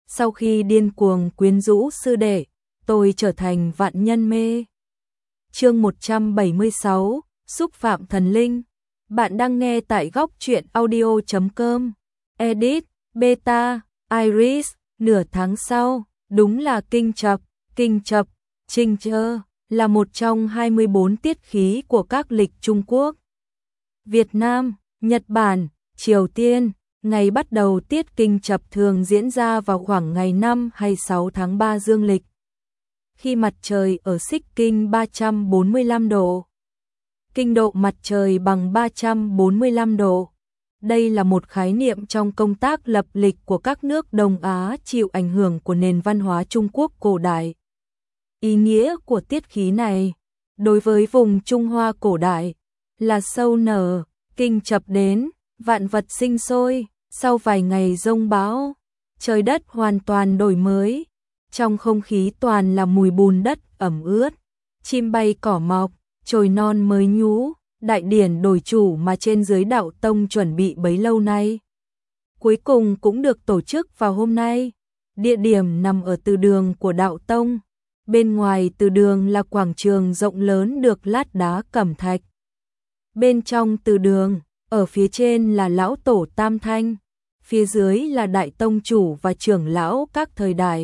sau khi điên cuồng quyến rũ sư đệ, tôi trở thành vạn nhân mê. Chương 176, xúc phạm thần linh. Bạn đang nghe tại góc truyện audio.com. Edit, Beta, Iris, nửa tháng sau, đúng là kinh chập, Trinh Chơ, là một trong 24 tiết khí của các lịch Trung Quốc, Việt Nam, Nhật Bản, Triều Tiên. Ngày bắt đầu tiết kinh chập thường diễn ra vào khoảng ngày 5 hay 6 tháng 3 dương lịch, khi mặt trời ở xích kinh 345 độ. Kinh độ mặt trời bằng 345 độ. Đây là một khái niệm trong công tác lập lịch của các nước Đông Á chịu ảnh hưởng của nền văn hóa Trung Quốc cổ đại. Ý nghĩa của tiết khí này, đối với vùng Trung Hoa cổ đại, là sâu nở, kinh chập đến, vạn vật sinh sôi, sau vài ngày giông bão, trời đất hoàn toàn đổi mới, trong không khí toàn là mùi bùn đất ẩm ướt, chim bay cỏ mọc, chồi non mới nhú, đại điển đổi chủ mà trên dưới đạo tông chuẩn bị bấy lâu nay. Cuối cùng cũng được tổ chức vào hôm nay, địa điểm nằm ở từ đường của đạo tông, bên ngoài từ đường là quảng trường rộng lớn được lát đá cẩm thạch. Bên trong từ đường, ở phía trên là lão tổ Tam Thanh, phía dưới là đại tông chủ và trưởng lão các thời đại.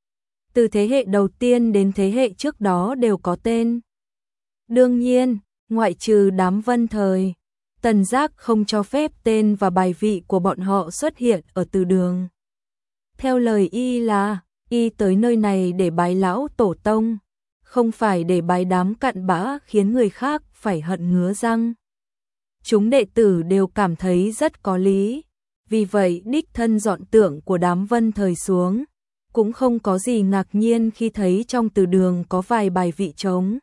Từ thế hệ đầu tiên đến thế hệ trước đó đều có tên. Đương nhiên, ngoại trừ đám Vân Thời, Tần Giác không cho phép tên và bài vị của bọn họ xuất hiện ở từ đường. Theo lời y là, y tới nơi này để bái lão tổ tông, không phải để bái đám cặn bã khiến người khác phải hận ngứa răng. Chúng đệ tử đều cảm thấy rất có lý, vì vậy đích thân dọn tượng của đám Vân Thời xuống, cũng không có gì ngạc nhiên khi thấy trong từ đường có vài bài vị trống.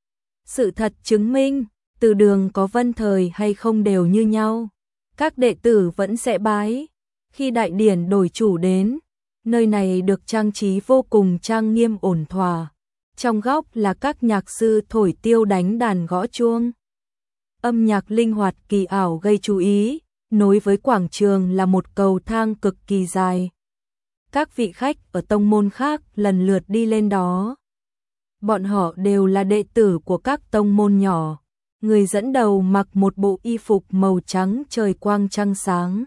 Sự thật chứng minh, từ đường có Vân Thời hay không đều như nhau, các đệ tử vẫn sẽ bái. Khi đại điển đổi chủ đến, nơi này được trang trí vô cùng trang nghiêm ổn thỏa. Trong góc là các nhạc sư thổi tiêu đánh đàn gõ chuông. Âm nhạc linh hoạt kỳ ảo gây chú ý, nối với quảng trường là một cầu thang cực kỳ dài. Các vị khách ở tông môn khác lần lượt đi lên đó. Bọn họ đều là đệ tử của các tông môn nhỏ. Người dẫn đầu mặc một bộ y phục màu trắng trời quang trăng sáng.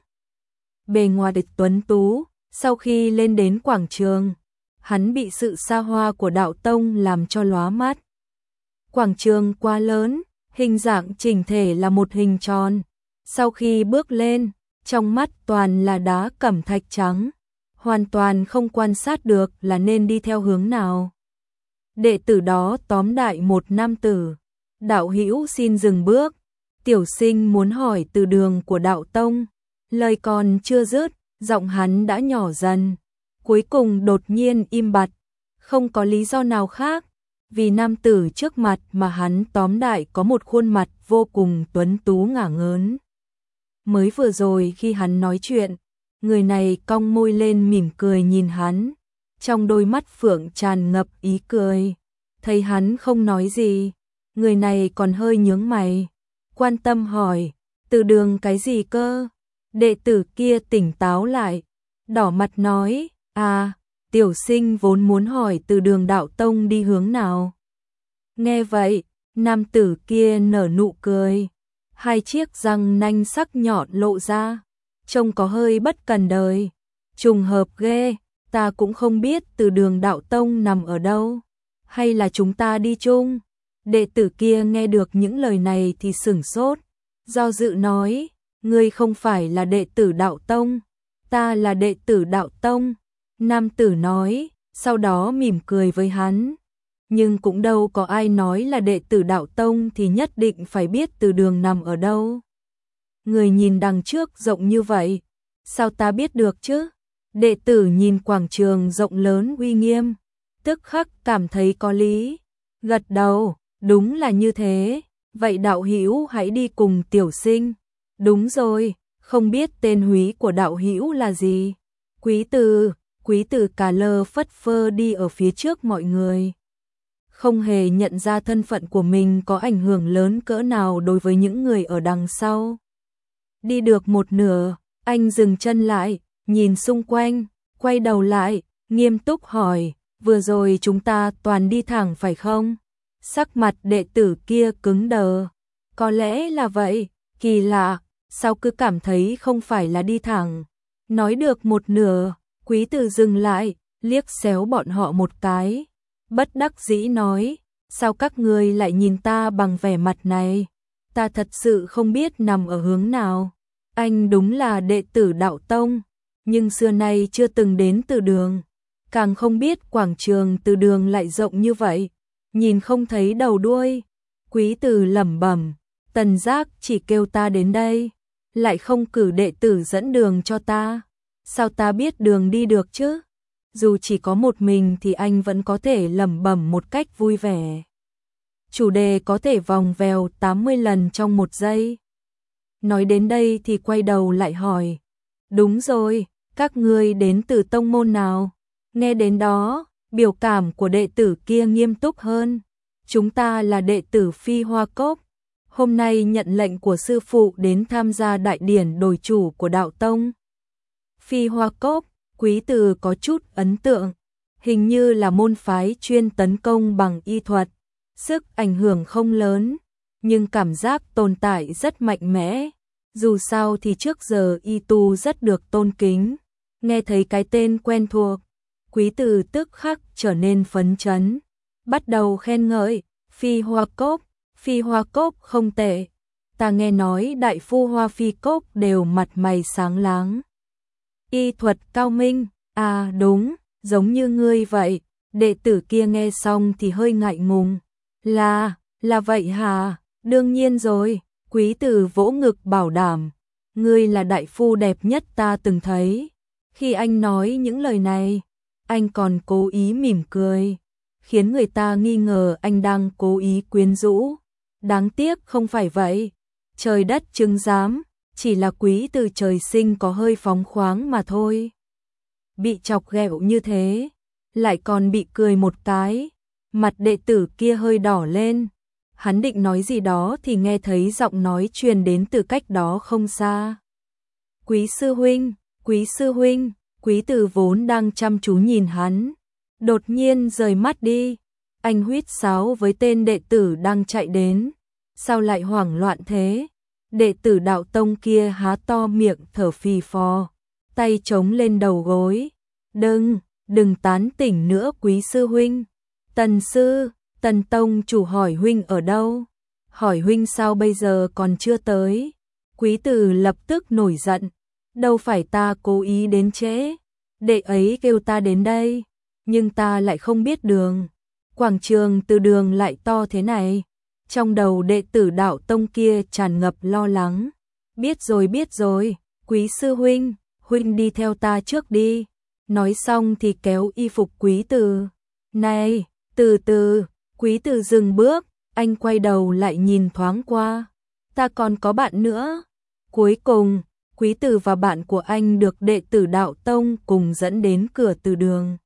Bề ngoài địch tuấn tú, sau khi lên đến quảng trường, hắn bị sự xa hoa của đạo tông làm cho lóa mắt. Quảng trường quá lớn, hình dạng chỉnh thể là một hình tròn. Sau khi bước lên, trong mắt toàn là đá cẩm thạch trắng, hoàn toàn không quan sát được là nên đi theo hướng nào. Đệ tử đó tóm đại một nam tử. Đạo hữu xin dừng bước. Tiểu sinh muốn hỏi từ đường của đạo tông. Lời còn chưa dứt, giọng hắn đã nhỏ dần. Cuối cùng đột nhiên im bặt. Không có lý do nào khác. Vì nam tử trước mặt mà hắn tóm đại có một khuôn mặt vô cùng tuấn tú ngả ngớn. Mới vừa rồi khi hắn nói chuyện, người này cong môi lên mỉm cười nhìn hắn. Trong đôi mắt phượng tràn ngập ý cười. Thấy hắn không nói gì, người này còn hơi nhướng mày, quan tâm hỏi, từ đường cái gì cơ? Đệ tử kia tỉnh táo lại, đỏ mặt nói, tiểu sinh vốn muốn hỏi từ đường đạo tông đi hướng nào. Nghe vậy, nam tử kia nở nụ cười, hai chiếc răng nanh sắc nhọn lộ ra, trông có hơi bất cần đời. Trùng hợp ghê, ta cũng không biết từ đường đạo tông nằm ở đâu, hay là chúng ta đi chung. Đệ tử kia nghe được những lời này thì sửng sốt, do dự nói, ngươi không phải là đệ tử đạo tông, ta là đệ tử đạo tông. Nam tử nói, sau đó mỉm cười với hắn, nhưng cũng đâu có ai nói là đệ tử đạo tông thì nhất định phải biết từ đường nằm ở đâu. Người nhìn đằng trước rộng như vậy, sao ta biết được chứ? Đệ tử nhìn quảng trường rộng lớn uy nghiêm, tức khắc cảm thấy có lý, gật đầu, đúng là như thế, vậy đạo hữu hãy đi cùng tiểu sinh. Đúng rồi, không biết tên húy của đạo hữu là gì? Quý tử cà lơ phất phơ đi ở phía trước mọi người. Không hề nhận ra thân phận của mình có ảnh hưởng lớn cỡ nào đối với những người ở đằng sau. Đi được một nửa, anh dừng chân lại, nhìn xung quanh, quay đầu lại, nghiêm túc hỏi, vừa rồi chúng ta toàn đi thẳng phải không? Sắc mặt đệ tử kia cứng đờ. Có lẽ là vậy, kỳ lạ, sao cứ cảm thấy không phải là đi thẳng. Nói được một nửa, Quý Từ dừng lại, liếc xéo bọn họ một cái. Bất đắc dĩ nói, sao các ngươi lại nhìn ta bằng vẻ mặt này? Ta thật sự không biết nằm ở hướng nào. Anh đúng là đệ tử Đạo Tông, nhưng xưa nay chưa từng đến Từ Đường. Càng không biết quảng trường Từ Đường lại rộng như vậy, nhìn không thấy đầu đuôi. Quý Từ lẩm bẩm, Tần Giác chỉ kêu ta đến đây, lại không cử đệ tử dẫn đường cho ta. Sao ta biết đường đi được chứ? Dù chỉ có một mình thì anh vẫn có thể lẩm bẩm một cách vui vẻ. Chủ đề có thể vòng vèo 80 lần trong một giây. Nói đến đây thì quay đầu lại hỏi, đúng rồi, các ngươi đến từ tông môn nào? Nghe đến đó, biểu cảm của đệ tử kia nghiêm túc hơn. Chúng ta là đệ tử Phi Hoa Cốc, hôm nay nhận lệnh của sư phụ đến tham gia đại điển đổi chủ của Đạo Tông. Phi Hoa Cốc, Quý Từ có chút ấn tượng, hình như là môn phái chuyên tấn công bằng y thuật, sức ảnh hưởng không lớn, nhưng cảm giác tồn tại rất mạnh mẽ. Dù sao thì trước giờ y tu rất được tôn kính, nghe thấy cái tên quen thuộc, Quý Từ tức khắc trở nên phấn chấn, bắt đầu khen ngợi, Phi Hoa Cốc không tệ, ta nghe nói đại phu Hoa Phi Cốc đều mặt mày sáng láng. Y thuật cao minh, à đúng, giống như ngươi vậy. Đệ tử kia nghe xong thì hơi ngại ngùng. Là vậy hả? Đương nhiên rồi, Quý Từ vỗ ngực bảo đảm, ngươi là đại phu đẹp nhất ta từng thấy. Khi anh nói những lời này, anh còn cố ý mỉm cười, khiến người ta nghi ngờ anh đang cố ý quyến rũ. Đáng tiếc không phải vậy, trời đất chứng giám, chỉ là Quý Từ trời sinh có hơi phóng khoáng mà thôi. Bị chọc ghẹo như thế, lại còn bị cười một cái, mặt đệ tử kia hơi đỏ lên. Hắn định nói gì đó thì nghe thấy giọng nói truyền đến từ cách đó không xa. Quý sư huynh, Quý Từ vốn đang chăm chú nhìn hắn, đột nhiên rời mắt đi. Anh huýt sáo với tên đệ tử đang chạy đến, sao lại hoảng loạn thế? Đệ tử Đạo Tông kia há to miệng thở phì phò, tay chống lên đầu gối. Đừng tán tỉnh nữa Quý sư huynh. Tần Tông chủ hỏi huynh ở đâu? Hỏi huynh sao bây giờ còn chưa tới? Quý Từ lập tức nổi giận, đâu phải ta cố ý đến trễ, đệ ấy kêu ta đến đây, nhưng ta lại không biết đường. Quảng trường Từ Đường lại to thế này. Trong đầu đệ tử Đạo Tông kia tràn ngập lo lắng. Biết rồi, Quý sư huynh, huynh đi theo ta trước đi. Nói xong thì kéo y phục Quý Từ. Này, từ từ, Quý Từ dừng bước, anh quay đầu lại nhìn thoáng qua. Ta còn có bạn nữa. Cuối cùng, Quý Từ và bạn của anh được đệ tử Đạo Tông cùng dẫn đến cửa Từ Đường.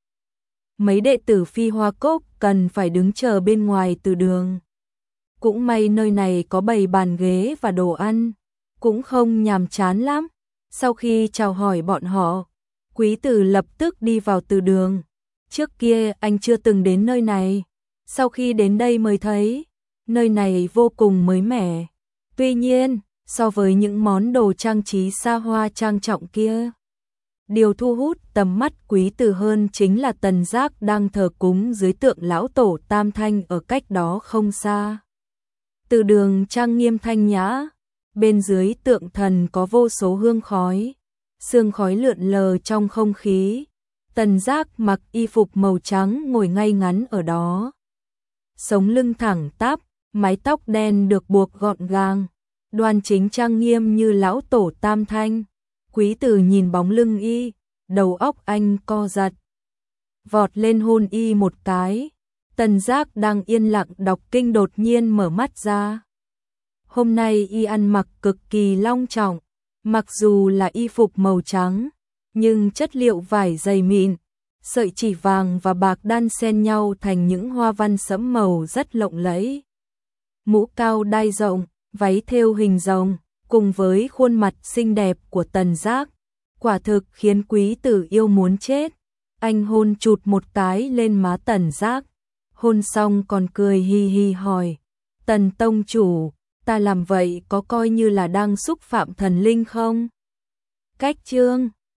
Mấy đệ tử Phi Hoa Cốc cần phải đứng chờ bên ngoài Từ Đường. Cũng may nơi này có bày bàn ghế và đồ ăn, cũng không nhàm chán lắm. Sau khi chào hỏi bọn họ, Quý Từ lập tức đi vào Từ Đường. Trước kia anh chưa từng đến nơi này, sau khi đến đây mới thấy, nơi này vô cùng mới mẻ. Tuy nhiên, so với những món đồ trang trí xa hoa trang trọng kia, điều thu hút tầm mắt Quý Từ hơn chính là Tần Giác đang thờ cúng dưới tượng lão tổ Tam Thanh ở cách đó không xa. Từ Đường trang nghiêm thanh nhã, bên dưới tượng thần có vô số hương khói, sương khói lượn lờ trong không khí. Tần Giác mặc y phục màu trắng ngồi ngay ngắn ở đó. Sống lưng thẳng tắp, mái tóc đen được buộc gọn gàng, đoan chính trang nghiêm như lão tổ Tam Thanh. Quý Từ nhìn bóng lưng y, đầu óc anh co giật. Vọt lên hôn y một cái. Tần Giác đang yên lặng đọc kinh đột nhiên mở mắt ra. Hôm nay y ăn mặc cực kỳ long trọng, mặc dù là y phục màu trắng, nhưng chất liệu vải dày mịn, sợi chỉ vàng và bạc đan xen nhau thành những hoa văn sẫm màu rất lộng lẫy. Mũ cao đai rộng, váy thêu hình rồng, cùng với khuôn mặt xinh đẹp của Tần Giác, quả thực khiến quý tử yêu muốn chết. Anh hôn chụt một cái lên má Tần Giác, hôn xong còn cười hi hi hỏi, Tần tông chủ, ta làm vậy có coi như là đang xúc phạm thần linh không? Cách chương